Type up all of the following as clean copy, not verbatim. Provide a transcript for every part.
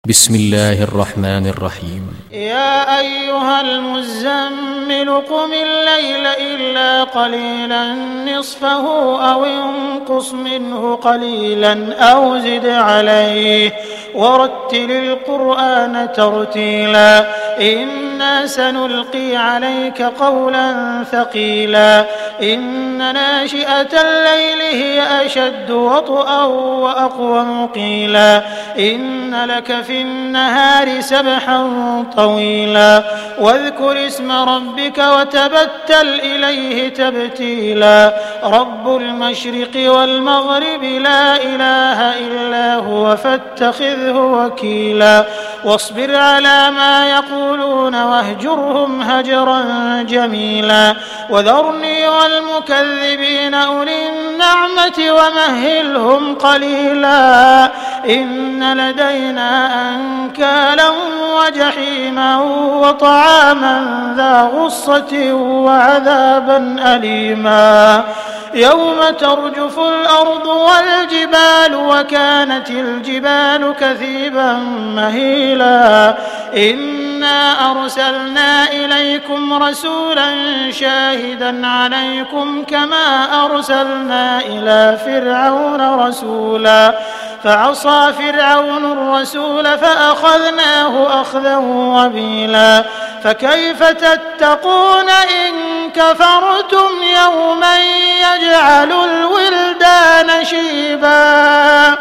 بسم الله الرحمن الرحيم. يا أيها المزمل قم الليل إلا قليلا نصفه أو انقص منه قليلا أو زد عليه ورتل القرآن ترتيلا إنا سنلقي عليك قولا ثقيلا إن ناشئة الليل هي أشد وطئا وأقوم قيلا إن لك في النهار سبحا طويلا واذكر اسم ربك وتبتل إليه تبتيلا رب المشرق والمغرب لا إله إلا هو فاتخذه وكيلا واصبر على ما يقولون واهجرهم هجرا جميلا وذرني والمكذبين أولي النعمة ومهلهم قليلا إن لدينا أنكالا وجحيما وطعاما ذا غصة وعذابا أليما يوم ترجف الأرض والجبال وكانت الجبال كثيبا مهيلا إنا أرسلنا إليكم رسولا شاهدا عليكم كما أرسلنا إلى فرعون رسولا فعصى فرعون الرسول فأخذناه أخذا وبيلا فكيف تتقون إن كفرتم يوما يجعل الولدان شيبا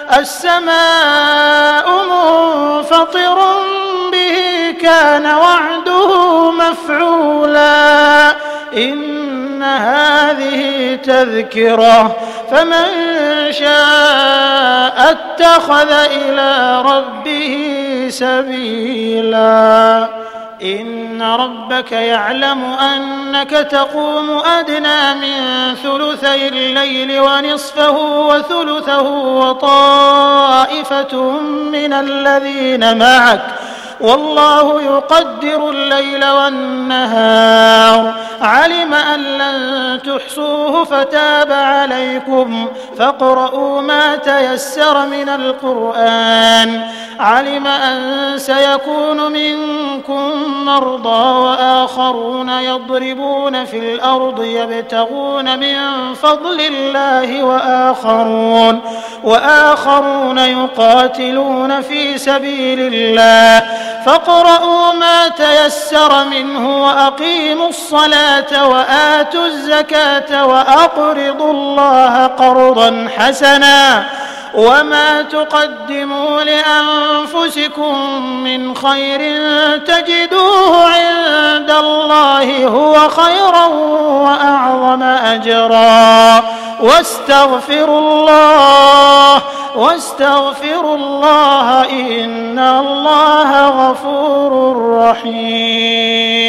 السماء منفطر به كان وعده مفعولا إن هذه تذكرة فمن شاء اتخذ إلى ربه سبيلا إن ربك يعلم أنك تقوم أدنى من ثلثي الليل ونصفه وثلثه وطائفة من الذين معك والله يقدر الليل والنهار علم أن لن تحصوه فتاب عليكم فاقرؤوا ما تيسر من القرآن علم أن سيكون منكم مرضى وآخرون يضربون في الأرض يبتغون من فضل الله وآخرون يقاتلون في سبيل الله فاقرؤوا ما تيسر منه وأقيموا الصلاة وآتوا الزكاة وأقرضوا الله قرضا حسنا وما تقدموا لأنفسكم من خير تجدوه عند الله هو خيرا وأعظم أجرا واستغفروا الله إن الله غفور رحيم.